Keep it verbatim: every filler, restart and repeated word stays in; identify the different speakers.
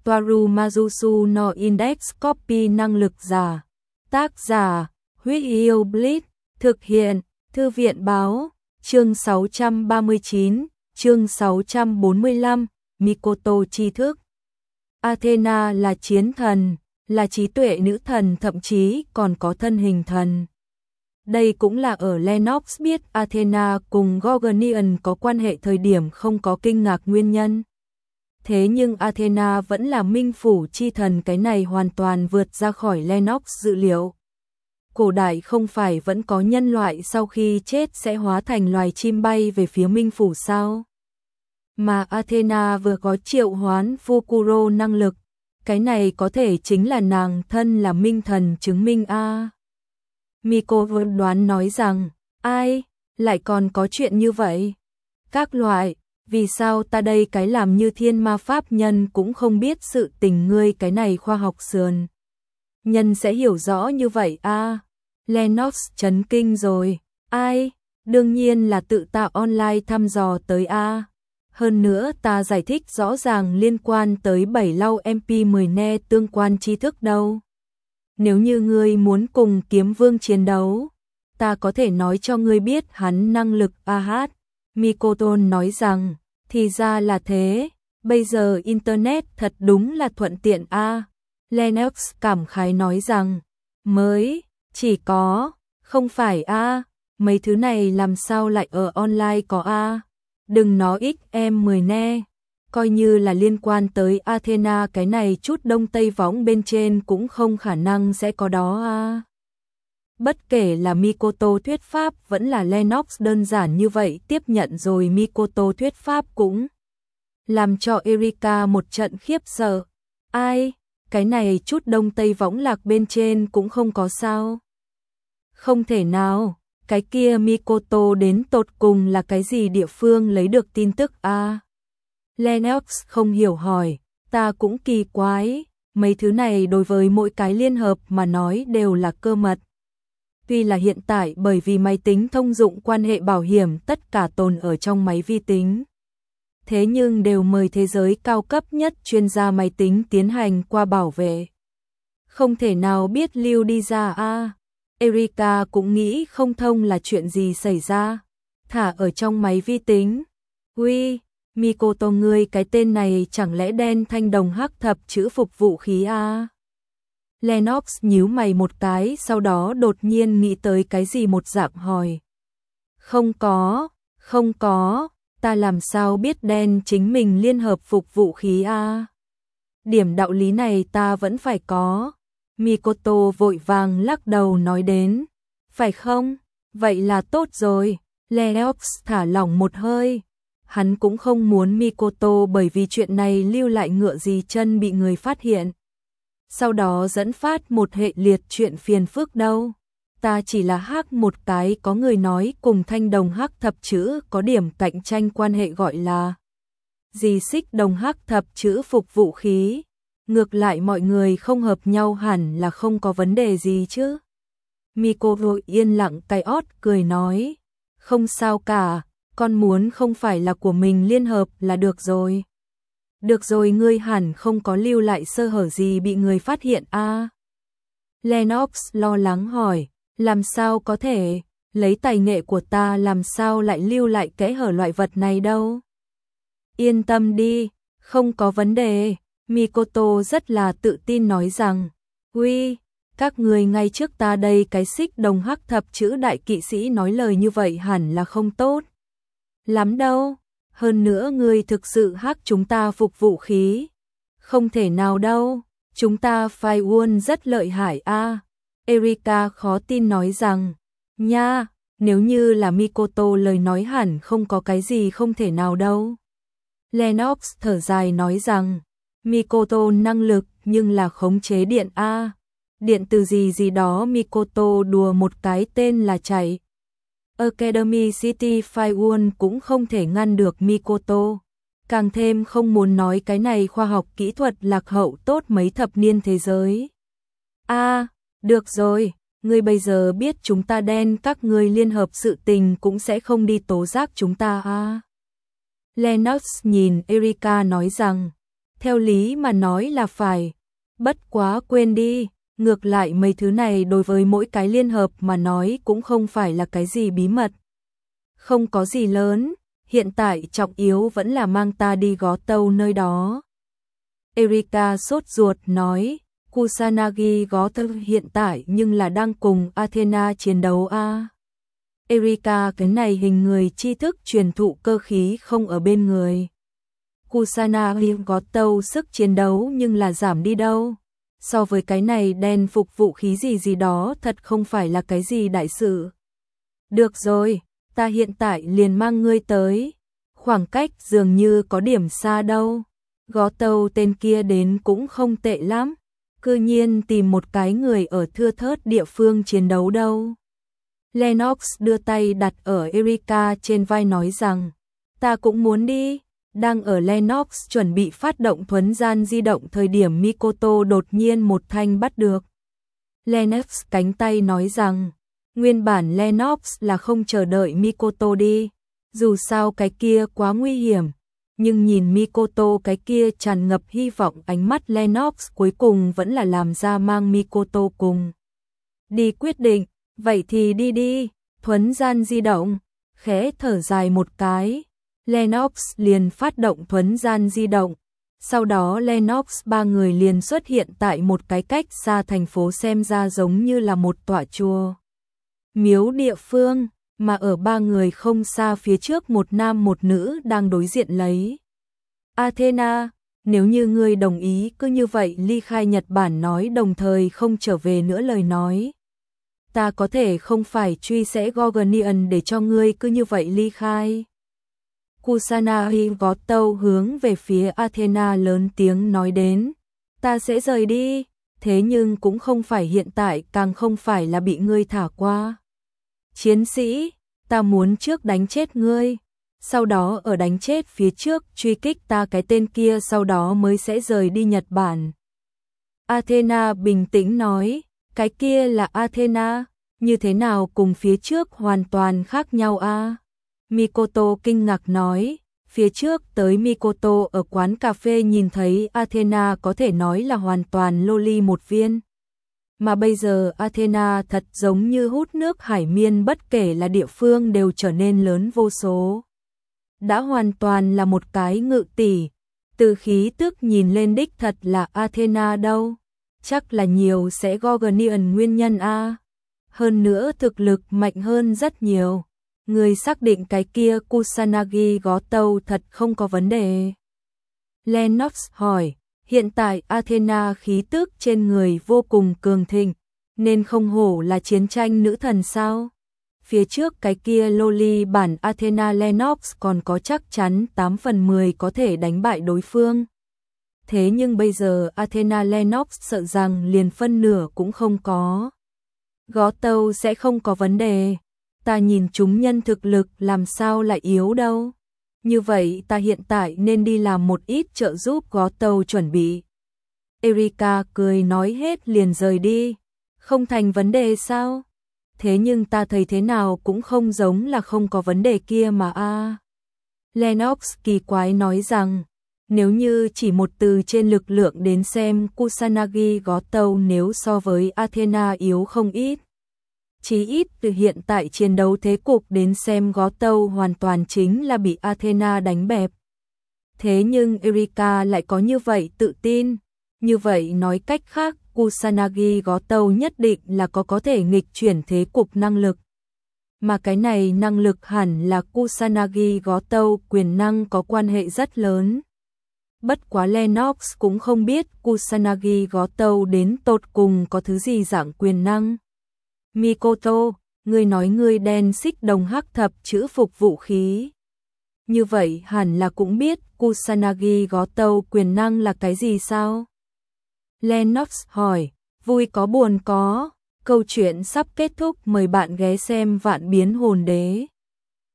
Speaker 1: Toaru Majusu no Index Copy năng lực giả. Tác giả, Huyết Yêu Blitz, thực hiện, Thư viện Báo, chương sáu trăm ba mươi chín, chương sáu trăm bốn mươi lăm, Mikoto tri thức. Athena là chiến thần, là trí tuệ nữ thần, thậm chí còn có thân hình thần. Đây cũng là ở Lennox biết Athena cùng Gorgonian có quan hệ thời điểm không có kinh ngạc nguyên nhân. Thế nhưng Athena vẫn là minh phủ chi thần, cái này hoàn toàn vượt ra khỏi Lennox dự liệu. Cổ đại không phải vẫn có nhân loại sau khi chết sẽ hóa thành loài chim bay về phía minh phủ sao? Mà Athena vừa có triệu hoán Fukuro năng lực, cái này có thể chính là nàng thân là minh thần chứng minh a. À. Miko đoán nói rằng, ai, lại còn có chuyện như vậy? Các loại, vì sao ta đây cái làm như thiên ma pháp nhân cũng không biết sự tình, ngươi cái này khoa học sườn nhân sẽ hiểu rõ như vậy a. À. Lennox chấn kinh rồi, ai, đương nhiên là tự tạo online thăm dò tới a. À. Hơn nữa ta giải thích rõ ràng liên quan tới bảy lau em pê mười ne tương quan tri thức đâu. Nếu như ngươi muốn cùng kiếm vương chiến đấu, ta có thể nói cho ngươi biết hắn năng lực a hát. Mikoto nói rằng, thì ra là thế, bây giờ Internet thật đúng là thuận tiện a. Lennox cảm khái nói rằng, mới, chỉ có, không phải a, mấy thứ này làm sao lại ở online có a. Đừng nói ích em mười ne, coi như là liên quan tới Athena cái này chút đông tây võng bên trên cũng không khả năng sẽ có đó a. Bất kể là Mikoto thuyết pháp vẫn là Lennox đơn giản như vậy tiếp nhận rồi Mikoto thuyết pháp cũng làm cho Erika một trận khiếp sợ. Ai, cái này chút đông tây võng lạc bên trên cũng không có sao? Không thể nào. Cái kia Mikoto đến tột cùng là cái gì địa phương lấy được tin tức a? À? Lennox không hiểu hỏi, ta cũng kỳ quái, mấy thứ này đối với mỗi cái liên hợp mà nói đều là cơ mật. Tuy là hiện tại bởi vì máy tính thông dụng quan hệ bảo hiểm tất cả tồn ở trong máy vi tính. Thế nhưng đều mời thế giới cao cấp nhất chuyên gia máy tính tiến hành qua bảo vệ. Không thể nào biết lưu đi ra a. À? Erika cũng nghĩ không thông là chuyện gì xảy ra. Thả ở trong máy vi tính. Uy, Mikoto ngươi cái tên này chẳng lẽ đen thanh đồng hắc thập chữ phục vũ khí a? À? Lennox nhíu mày một cái, sau đó đột nhiên nghĩ tới cái gì một dạng hỏi. Không có, không có, ta làm sao biết đen chính mình liên hợp phục vũ khí a? À? Điểm đạo lý này ta vẫn phải có. Mikoto vội vàng lắc đầu nói đến, phải không? Vậy là tốt rồi. Lennox thả lỏng một hơi. Hắn cũng không muốn Mikoto bởi vì chuyện này lưu lại ngựa gì chân bị người phát hiện. Sau đó dẫn phát một hệ liệt chuyện phiền phức đâu. Ta chỉ là hắc một cái có người nói cùng thanh đồng hắc thập chữ có điểm cạnh tranh quan hệ gọi là gì xích đồng hắc thập chữ phục vũ khí. Ngược lại mọi người không hợp nhau hẳn là không có vấn đề gì chứ. Mikoto yên lặng cay ót cười nói. Không sao cả, con muốn không phải là của mình liên hợp là được rồi. Được rồi, ngươi hẳn không có lưu lại sơ hở gì bị người phát hiện a. À? Lennox lo lắng hỏi, làm sao có thể, lấy tài nghệ của ta làm sao lại lưu lại kẽ hở loại vật này đâu. Yên tâm đi, không có vấn đề. Mikoto rất là tự tin nói rằng, uy, các người ngay trước ta đây cái xích đồng hắc thập chữ đại kỵ sĩ nói lời như vậy hẳn là không tốt lắm đâu. Hơn nữa ngươi thực sự hắc chúng ta phục vũ khí. Không thể nào đâu, chúng ta phai won rất lợi hại a. À. Erika khó tin nói rằng, nha, nếu như là Mikoto lời nói hẳn không có cái gì không thể nào đâu. Lennox thở dài nói rằng, Mikoto năng lực nhưng là khống chế điện a. Điện từ gì gì đó Mikoto đùa một cái tên là chạy. Academy City Firewall cũng không thể ngăn được Mikoto. Càng thêm không muốn nói cái này khoa học kỹ thuật lạc hậu tốt mấy thập niên thế giới. A, à, được rồi, ngươi bây giờ biết chúng ta đen các ngươi liên hợp sự tình cũng sẽ không đi tố giác chúng ta a. À. Lennox nhìn Erika nói rằng, Theo lý mà nói là phải, bất quá quên đi, ngược lại mấy thứ này đối với mỗi cái liên hợp mà nói cũng không phải là cái gì bí mật. Không có gì lớn, hiện tại trọng yếu vẫn là mang ta đi gó tâu nơi đó. Erika sốt ruột nói, Kusanagi gó tâu hiện tại nhưng là đang cùng Athena chiến đấu a. À? Erika, cái này hình người tri thức truyền thụ cơ khí không ở bên người. Kusanagi gó tâu sức chiến đấu nhưng là giảm đi đâu. So với cái này đen phục vũ khí gì gì đó thật không phải là cái gì đại sự. Được rồi, ta hiện tại liền mang ngươi tới. Khoảng cách dường như có điểm xa đâu. Gó tâu tên kia đến cũng không tệ lắm. Cư nhiên tìm một cái người ở thưa thớt địa phương chiến đấu đâu. Lennox đưa tay đặt ở Erika trên vai nói rằng, ta cũng muốn đi. Đang ở Lennox chuẩn bị phát động thuấn gian di động thời điểm Mikoto đột nhiên một thanh bắt được. Lennox cánh tay nói rằng, nguyên bản Lennox là không chờ đợi Mikoto đi, dù sao cái kia quá nguy hiểm, nhưng nhìn Mikoto cái kia tràn ngập hy vọng ánh mắt Lennox cuối cùng vẫn là làm ra mang Mikoto cùng. Đi quyết định, vậy thì đi đi, thuấn gian di động, khẽ thở dài một cái. Lennox liền phát động thuấn gian di động, sau đó Lennox ba người liền xuất hiện tại một cái cách xa thành phố xem ra giống như là một tọa chùa miếu địa phương, mà ở ba người không xa phía trước một nam một nữ đang đối diện lấy. Athena, nếu như ngươi đồng ý cứ như vậy ly khai Nhật Bản nói đồng thời không trở về nữa lời nói. Ta có thể không phải truy sẽ Gorgonian để cho ngươi cứ như vậy ly khai. Kusanagi gó tâu hướng về phía Athena lớn tiếng nói đến, ta sẽ rời đi, thế nhưng cũng không phải hiện tại, càng không phải là bị ngươi thả qua. Chiến sĩ, ta muốn trước đánh chết ngươi, sau đó ở đánh chết phía trước truy kích ta cái tên kia sau đó mới sẽ rời đi Nhật Bản. Athena bình tĩnh nói, cái kia là Athena, như thế nào cùng phía trước hoàn toàn khác nhau a? À? Mikoto kinh ngạc nói, phía trước tới Mikoto ở quán cà phê nhìn thấy Athena có thể nói là hoàn toàn loli một viên. Mà bây giờ Athena thật giống như hút nước hải miên bất kể là địa phương đều trở nên lớn vô số. Đã hoàn toàn là một cái ngự tỷ, từ khí tức nhìn lên đích thật là Athena đâu. Chắc là nhiều sẽ Gorgonian nguyên nhân a. À. Hơn nữa thực lực mạnh hơn rất nhiều. Người xác định cái kia Kusanagi gó tâu thật không có vấn đề. Lennox hỏi, hiện tại Athena khí tức trên người vô cùng cường thịnh, nên không hổ là chiến tranh nữ thần sao? Phía trước cái kia loli bản Athena Lennox còn có chắc chắn tám phần mười có thể đánh bại đối phương. Thế nhưng bây giờ Athena Lennox sợ rằng liền phân nửa cũng không có. Gó tâu sẽ không có vấn đề. Ta nhìn chúng nhân thực lực làm sao lại yếu đâu. Như vậy ta hiện tại nên đi làm một ít trợ giúp gó tâu chuẩn bị. Erika cười nói hết liền rời đi. Không thành vấn đề sao? Thế nhưng ta thấy thế nào cũng không giống là không có vấn đề kia mà a. À. Lennox kỳ quái nói rằng, nếu như chỉ một từ trên lực lượng đến xem Kusanagi gó tâu nếu so với Athena yếu không ít. Chí ít từ hiện tại chiến đấu thế cục đến xem gó tâu hoàn toàn chính là bị Athena đánh bẹp. Thế nhưng Erika lại có như vậy tự tin. Như vậy nói cách khác Kusanagi gó tâu nhất định là có có thể nghịch chuyển thế cục năng lực. Mà cái này năng lực hẳn là Kusanagi gó tâu quyền năng có quan hệ rất lớn. Bất quá Lennox cũng không biết Kusanagi gó tâu đến tột cùng có thứ gì dạng quyền năng. Mikoto, ngươi nói ngươi đen xích đồng hắc thập chữ phục vũ khí. Như vậy hẳn là cũng biết Kusanagi gó tâu quyền năng là cái gì sao? Lennox hỏi, vui có buồn có, câu chuyện sắp kết thúc mời bạn ghé xem Vạn Biến Hồn Đế.